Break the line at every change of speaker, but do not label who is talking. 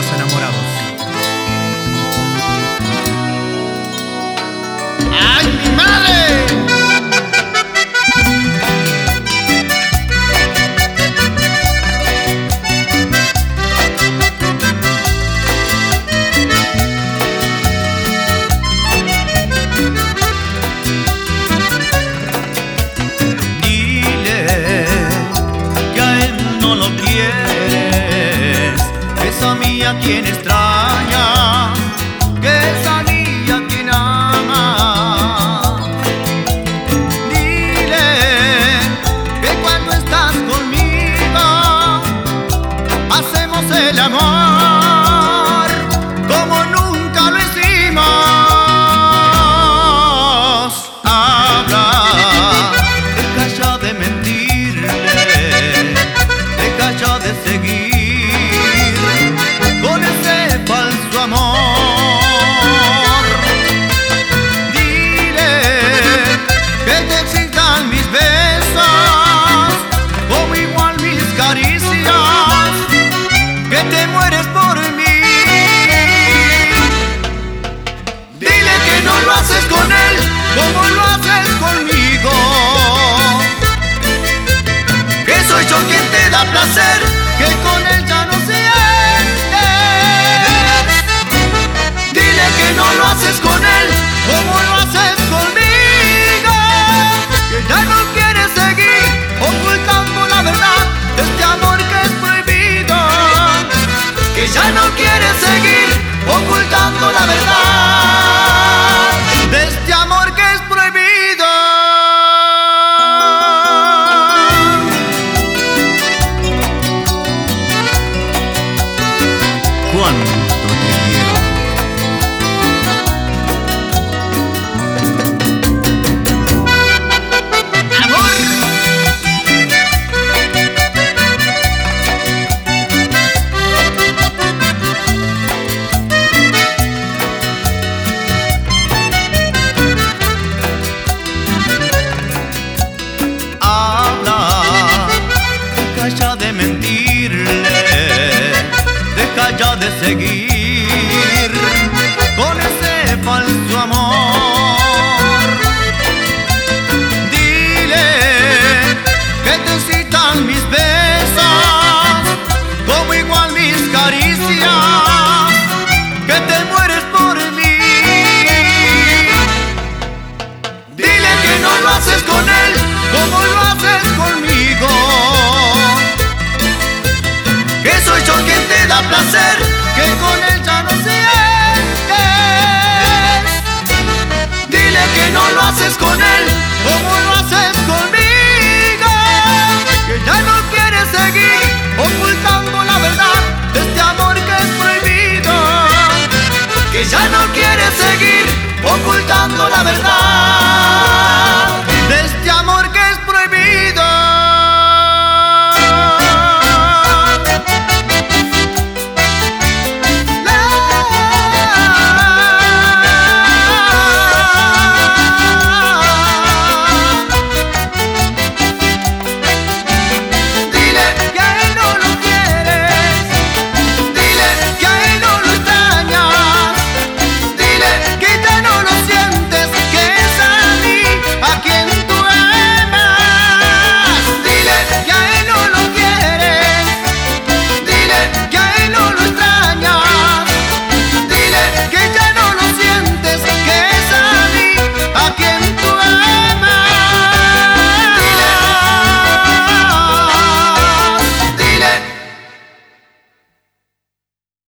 los enamorados.
¡Ay, mi madre! Quien extraña, que es a mí a quien ama. Dile que cuando estás conmigo hacemos el amor como nunca lo hicimos. Habla, deja ya de mentirle, deja ya de seguir amor. Dile que te excitan mis besos, como igual mis caricias, que te mueres por mí. Dile que no lo haces con él como lo haces conmigo, que soy yo quien te da placer, que con él ya no se que no lo haces con él como lo haces conmigo, que ya no quieres seguir ocultando la verdad de este amor que es prohibido, que ya no quieres seguir ocultando la verdad de este amor que es prohibido.
¿Cuánto te quiero?
Deja ya de mentirle, deja ya de seguir